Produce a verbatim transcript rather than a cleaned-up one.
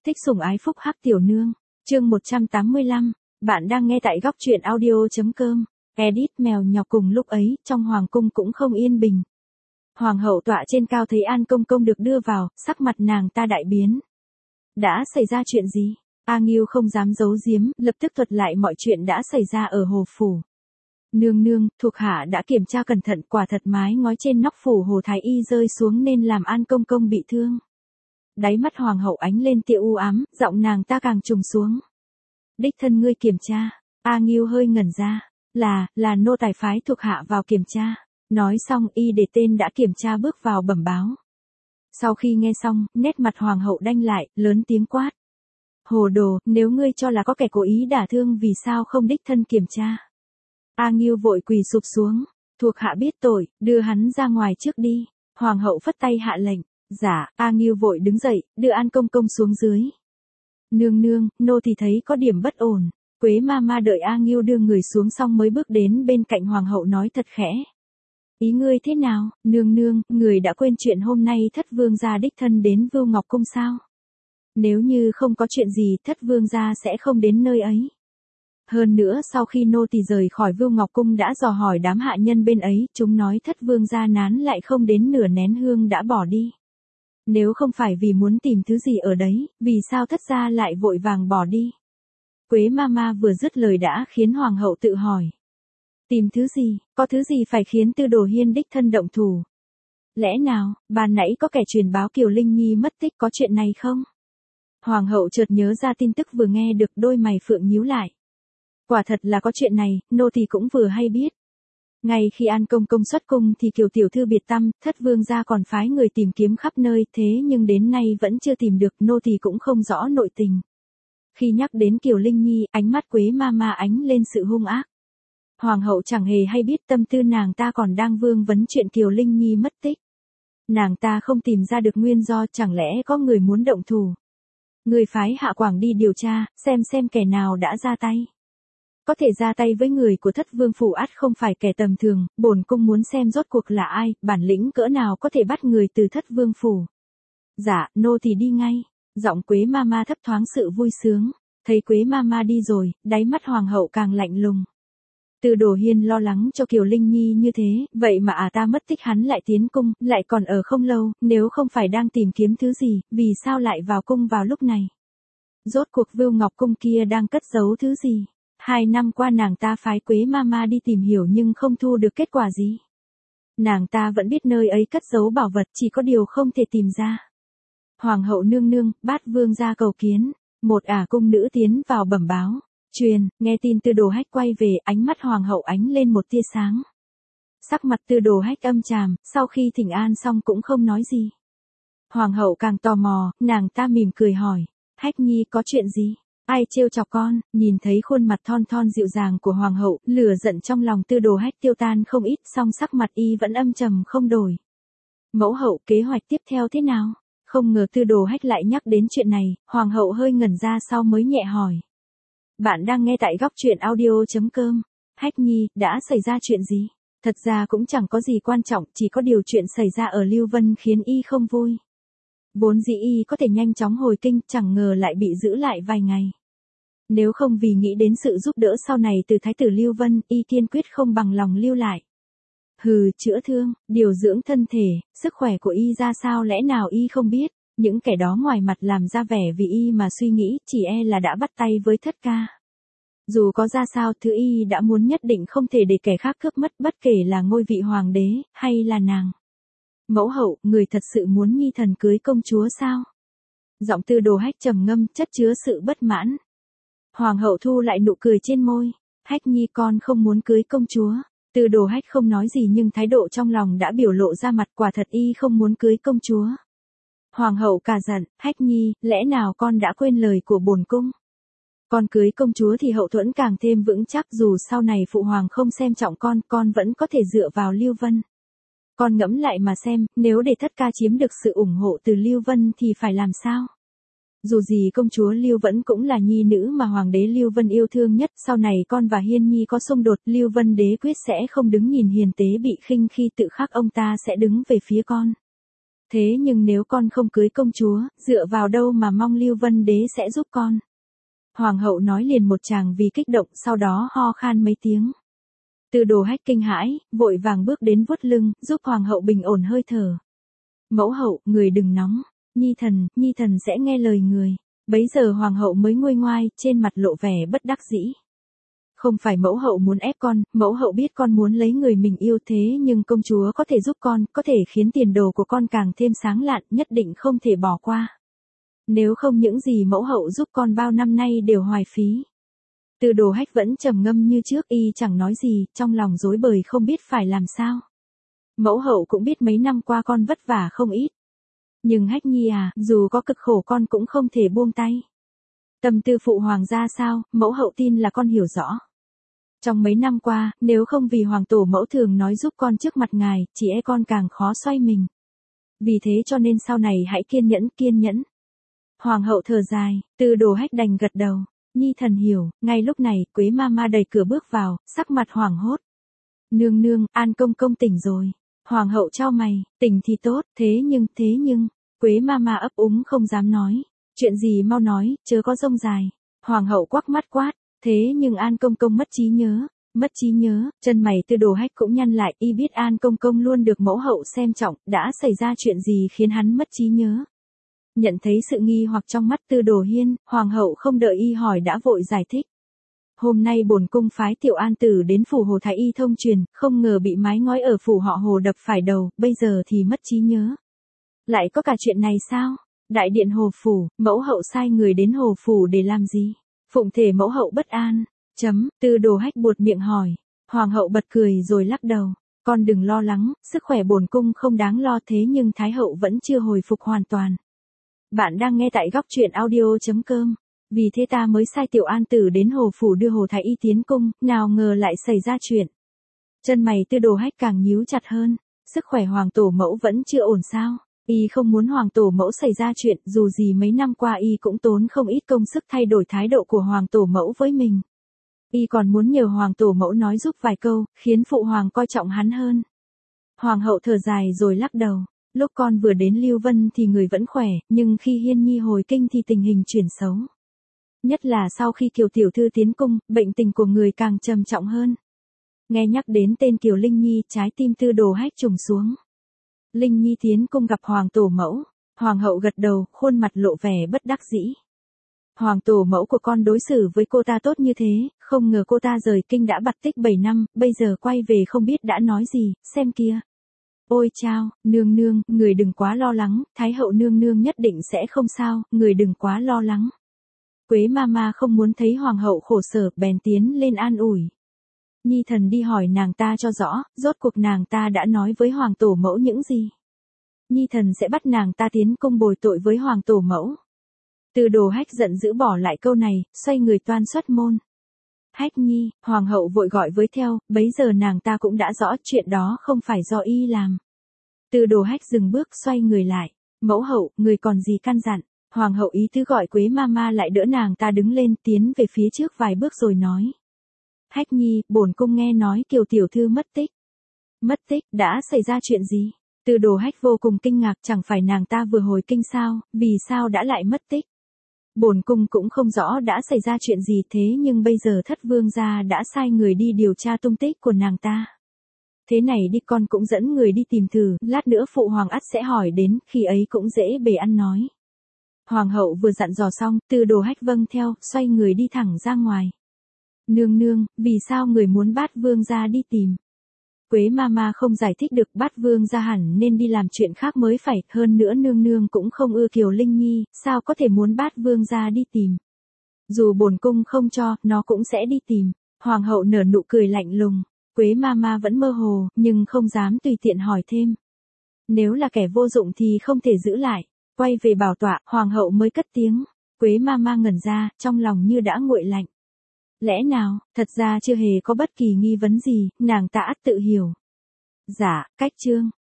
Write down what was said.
Thích sủng ái phúc hắc tiểu nương, chương một trăm tám mươi lăm, bạn đang nghe tại góc truyện audio.com, edit mèo nhọc cùng lúc ấy, trong hoàng cung cũng không yên bình. Hoàng hậu tọa trên cao thấy An Công Công được đưa vào, sắc mặt nàng ta đại biến. Đã xảy ra chuyện gì? A Nghiêu không dám giấu giếm, lập tức thuật lại mọi chuyện đã xảy ra ở Hồ Phủ. Nương nương, thuộc hạ đã kiểm tra cẩn thận, quả thật mái ngói trên nóc phủ Hồ Thái Y rơi xuống nên làm An Công Công bị thương. Đáy mắt hoàng hậu ánh lên tia u ám, giọng nàng ta càng trùng xuống. Đích thân ngươi kiểm tra. A Nghiêu hơi ngẩn ra. Là, là nô tài phái thuộc hạ vào kiểm tra. Nói xong y để tên đã kiểm tra bước vào bẩm báo. Sau khi nghe xong, nét mặt hoàng hậu đanh lại, lớn tiếng quát. Hồ đồ, nếu ngươi cho là có kẻ cố ý đả thương vì sao không đích thân kiểm tra. A Nghiêu vội quỳ sụp xuống. Thuộc hạ biết tội, đưa hắn ra ngoài trước đi. Hoàng hậu phất tay hạ lệnh. Dạ, A Nghiêu vội đứng dậy, đưa An Công Công xuống dưới. Nương nương, nô thì thấy có điểm bất ổn. Quế ma ma đợi A Nghiêu đưa người xuống xong mới bước đến bên cạnh hoàng hậu nói thật khẽ. Ý ngươi thế nào, nương nương, người đã quên chuyện hôm nay thất vương gia đích thân đến Vưu Ngọc Cung sao? Nếu như không có chuyện gì thất vương gia sẽ không đến nơi ấy. Hơn nữa sau khi nô tỳ rời khỏi Vưu Ngọc Cung đã dò hỏi đám hạ nhân bên ấy, chúng nói thất vương gia nán lại không đến nửa nén hương đã bỏ đi. Nếu không phải vì muốn tìm thứ gì ở đấy, vì sao thất gia lại vội vàng bỏ đi? Quế ma ma vừa dứt lời đã khiến hoàng hậu tự hỏi. Tìm thứ gì, có thứ gì phải khiến Tư Đồ Hiên đích thân động thủ? Lẽ nào, ban nãy có kẻ truyền báo Kiều Linh Nhi mất tích có chuyện này không? Hoàng hậu chợt nhớ ra tin tức vừa nghe được, đôi mày phượng nhíu lại. Quả thật là có chuyện này, nô tỳ cũng vừa hay biết. Ngay khi An Công Công xuất cung thì Kiều tiểu thư biệt tăm, thất vương gia còn phái người tìm kiếm khắp nơi, thế nhưng đến nay vẫn chưa tìm được, nô tỳ cũng không rõ nội tình. Khi nhắc đến Kiều Linh Nhi, ánh mắt Quế ma ma ánh lên sự hung ác. Hoàng hậu chẳng hề hay biết tâm tư nàng ta còn đang vương vấn chuyện Kiều Linh Nhi mất tích. Nàng ta không tìm ra được nguyên do, chẳng lẽ có người muốn động thủ. Người phái Hạ Quảng đi điều tra, xem xem kẻ nào đã ra tay. Có thể ra tay với người của thất vương phủ ắt không phải kẻ tầm thường, bổn cung muốn xem rốt cuộc là ai, bản lĩnh cỡ nào có thể bắt người từ thất vương phủ. Dạ, nô thì đi ngay. Giọng Quế ma ma thấp thoáng sự vui sướng. Thấy Quế ma ma đi rồi, đáy mắt hoàng hậu càng lạnh lùng. Tư Đồ Hiên lo lắng cho Kiều Linh Nhi như thế, vậy mà à ta mất tích hắn lại tiến cung, lại còn ở không lâu, nếu không phải đang tìm kiếm thứ gì, vì sao lại vào cung vào lúc này? Rốt cuộc Vưu Ngọc Cung kia đang cất giấu thứ gì? Hai năm qua nàng ta phái Quế ma ma đi tìm hiểu nhưng không thu được kết quả gì. Nàng ta vẫn biết nơi ấy cất giấu bảo vật, chỉ có điều không thể tìm ra. Hoàng hậu nương nương, bát vương gia cầu kiến. Một ả cung nữ tiến vào bẩm báo. Truyền, nghe tin Tư Đồ Hách quay về, ánh mắt hoàng hậu ánh lên một tia sáng. Sắc mặt Tư Đồ Hách âm tràm, sau khi thỉnh an xong cũng không nói gì. Hoàng hậu càng tò mò, nàng ta mỉm cười hỏi. Hách nhi có chuyện gì? Ai trêu chọc con? Nhìn thấy khuôn mặt thon thon dịu dàng của hoàng hậu, lửa giận trong lòng Tư Đồ Hách tiêu tan không ít, song sắc mặt y vẫn âm trầm không đổi. Mẫu hậu, kế hoạch tiếp theo thế nào? Không ngờ Tư Đồ Hách lại nhắc đến chuyện này, hoàng hậu hơi ngẩn ra sau mới nhẹ hỏi. Bạn đang nghe tại góc truyện audio.com. Hách nhi, đã xảy ra chuyện gì? Thật ra cũng chẳng có gì quan trọng, chỉ có điều chuyện xảy ra ở Lưu Vân khiến y không vui. Vốn dĩ y có thể nhanh chóng hồi kinh, chẳng ngờ lại bị giữ lại vài ngày. Nếu không vì nghĩ đến sự giúp đỡ sau này từ thái tử Lưu Vân, y kiên quyết không bằng lòng lưu lại. Hừ, chữa thương, điều dưỡng thân thể, sức khỏe của y ra sao lẽ nào y không biết, những kẻ đó ngoài mặt làm ra vẻ vì y mà suy nghĩ, chỉ e là đã bắt tay với thất ca. Dù có ra sao, thứ y đã muốn nhất định không thể để kẻ khác cướp mất, bất kể là ngôi vị hoàng đế, hay là nàng. Mẫu hậu, người thật sự muốn nhi thần cưới công chúa sao? Giọng Tư Đồ Hách trầm ngâm, chất chứa sự bất mãn. Hoàng hậu thu lại nụ cười trên môi. Hách nhi con không muốn cưới công chúa. Tư Đồ Hách không nói gì nhưng thái độ trong lòng đã biểu lộ ra mặt, quả thật y không muốn cưới công chúa. Hoàng hậu cả giận, Hách nhi, lẽ nào con đã quên lời của bổn cung? Con cưới công chúa thì hậu thuẫn càng thêm vững chắc, dù sau này phụ hoàng không xem trọng con, con vẫn có thể dựa vào Lưu Vân. Con ngẫm lại mà xem, nếu để thất ca chiếm được sự ủng hộ từ Lưu Vân thì phải làm sao? Dù gì công chúa Lưu vẫn cũng là nhi nữ mà hoàng đế Lưu Vân yêu thương nhất, sau này con và Hiên Nhi có xung đột, Lưu Vân đế quyết sẽ không đứng nhìn hiền tế bị khinh khi tự khắc ông ta sẽ đứng về phía con. Thế nhưng nếu con không cưới công chúa, dựa vào đâu mà mong Lưu Vân Đế sẽ giúp con? Hoàng hậu nói liền một tràng vì kích động, sau đó ho khan mấy tiếng. Tư Đồ Hách kinh hãi, vội vàng bước đến vuốt lưng, giúp hoàng hậu bình ổn hơi thở. Mẫu hậu, người đừng nóng, nhi thần, nhi thần sẽ nghe lời người. Bấy giờ hoàng hậu mới nguôi ngoai, trên mặt lộ vẻ bất đắc dĩ. Không phải mẫu hậu muốn ép con, mẫu hậu biết con muốn lấy người mình yêu, thế nhưng công chúa có thể giúp con, có thể khiến tiền đồ của con càng thêm sáng lạn, nhất định không thể bỏ qua. Nếu không những gì mẫu hậu giúp con bao năm nay đều hoài phí. Tư Đồ Hách vẫn trầm ngâm như trước, y chẳng nói gì, trong lòng rối bời không biết phải làm sao. Mẫu hậu cũng biết mấy năm qua con vất vả không ít. Nhưng Hách Nhi à, dù có cực khổ con cũng không thể buông tay. Tâm tư phụ hoàng ra sao, mẫu hậu tin là con hiểu rõ. Trong mấy năm qua, nếu không vì hoàng tổ mẫu thường nói giúp con trước mặt ngài, chỉ e con càng khó xoay mình. Vì thế cho nên sau này hãy kiên nhẫn, kiên nhẫn. Hoàng hậu thở dài, Tư Đồ Hách đành gật đầu. Nhi thần hiểu. Ngay lúc này, Quế Mama đẩy cửa bước vào, sắc mặt hoảng hốt. Nương nương, An công công tỉnh rồi. Hoàng hậu chau mày, tỉnh thì tốt, thế nhưng, thế nhưng, Quế Mama ấp úng không dám nói. Chuyện gì mau nói, chớ có rông dài. Hoàng hậu quắc mắt quát, thế nhưng An công công mất trí nhớ. Mất trí nhớ, chân mày Tư Đồ Hách cũng nhăn lại, y biết An công công luôn được mẫu hậu xem trọng, đã xảy ra chuyện gì khiến hắn mất trí nhớ. Nhận thấy sự nghi hoặc trong mắt Tư Đồ Hiên, hoàng hậu không đợi y hỏi đã vội giải thích. Hôm nay bổn cung phái Tiểu An tử đến phủ Hồ Thái Y thông truyền, không ngờ bị mái ngói ở phủ họ Hồ đập phải đầu, bây giờ thì mất trí nhớ. Lại có cả chuyện này sao? Đại điện Hồ phủ, mẫu hậu sai người đến Hồ phủ để làm gì? Phụng thể mẫu hậu bất an. Chấm, Tư Đồ Hách buột miệng hỏi. Hoàng hậu bật cười rồi lắc đầu. Con đừng lo lắng, sức khỏe bổn cung không đáng lo, thế nhưng Thái hậu vẫn chưa hồi phục hoàn toàn. Bạn đang nghe tại góc truyện audio chấm com. Vì thế ta mới sai Tiểu An tử đến Hồ phủ đưa Hồ Thái Y tiến cung, nào ngờ lại xảy ra chuyện. Chân mày Tư Đồ Hách càng nhíu chặt hơn. Sức khỏe hoàng tổ mẫu vẫn chưa ổn sao? Y không muốn hoàng tổ mẫu xảy ra chuyện, dù gì mấy năm qua y cũng tốn không ít công sức thay đổi thái độ của hoàng tổ mẫu với mình. Y còn muốn nhờ hoàng tổ mẫu nói giúp vài câu, khiến phụ hoàng coi trọng hắn hơn. Hoàng hậu thở dài rồi lắc đầu. Lúc con vừa đến Lưu Vân thì người vẫn khỏe, nhưng khi Hiên Nhi hồi kinh thì tình hình chuyển xấu. Nhất là sau khi Kiều tiểu thư tiến cung, bệnh tình của người càng trầm trọng hơn. Nghe nhắc đến tên Kiều Linh Nhi, trái tim Tư Đồ Hách trùng xuống. Linh Nhi tiến cung gặp hoàng tổ mẫu. Hoàng hậu gật đầu, khuôn mặt lộ vẻ bất đắc dĩ. Hoàng tổ mẫu của con đối xử với cô ta tốt như thế, không ngờ cô ta rời kinh đã bặt tích bảy năm, bây giờ quay về không biết đã nói gì, xem kia. Ôi chao, nương nương, người đừng quá lo lắng, Thái hậu nương nương nhất định sẽ không sao, người đừng quá lo lắng. Quế Mama không muốn thấy hoàng hậu khổ sở, bèn tiến lên an ủi. Nhi thần đi hỏi nàng ta cho rõ, rốt cuộc nàng ta đã nói với hoàng tổ mẫu những gì. Nhi thần sẽ bắt nàng ta tiến cung bồi tội với hoàng tổ mẫu. Tư Đồ Hách giận dữ bỏ lại câu này, xoay người toan xuất môn. Hách Nhi, hoàng hậu vội gọi với theo, bấy giờ nàng ta cũng đã rõ chuyện đó không phải do y làm. Tư Đồ Hách dừng bước xoay người lại. Mẫu hậu, người còn gì căn dặn? Hoàng hậu ý tứ gọi Quế Mama lại đỡ nàng ta đứng lên, tiến về phía trước vài bước rồi nói. Hách Nhi, bổn cung nghe nói Kiều tiểu thư mất tích. Mất tích, đã xảy ra chuyện gì? Tư Đồ Hách vô cùng kinh ngạc, chẳng phải nàng ta vừa hồi kinh sao, vì sao đã lại mất tích? Bổn cung cũng không rõ đã xảy ra chuyện gì, thế nhưng bây giờ thất vương gia đã sai người đi điều tra tung tích của nàng ta. Thế này đi, con cũng dẫn người đi tìm thử, lát nữa phụ hoàng ắt sẽ hỏi đến, khi ấy cũng dễ bề ăn nói. Hoàng hậu vừa dặn dò xong, Tư Đồ Hách vâng theo, xoay người đi thẳng ra ngoài. Nương nương, vì sao người muốn Bát vương gia đi tìm? Quế Mama không giải thích được, Bát vương gia hẳn nên đi làm chuyện khác mới phải, hơn nữa nương nương cũng không ưa Kiều Linh Nhi, sao có thể muốn Bát vương gia đi tìm? Dù bổn cung không cho, nó cũng sẽ đi tìm. Hoàng hậu nở nụ cười lạnh lùng. Quế Mama vẫn mơ hồ, nhưng không dám tùy tiện hỏi thêm. Nếu là kẻ vô dụng thì không thể giữ lại. Quay về bảo tọa, hoàng hậu mới cất tiếng. Quế Mama ngẩn ra, trong lòng như đã nguội lạnh. Lẽ nào, thật ra chưa hề có bất kỳ nghi vấn gì, nàng ta ắt tự hiểu. Dạ, cách chương.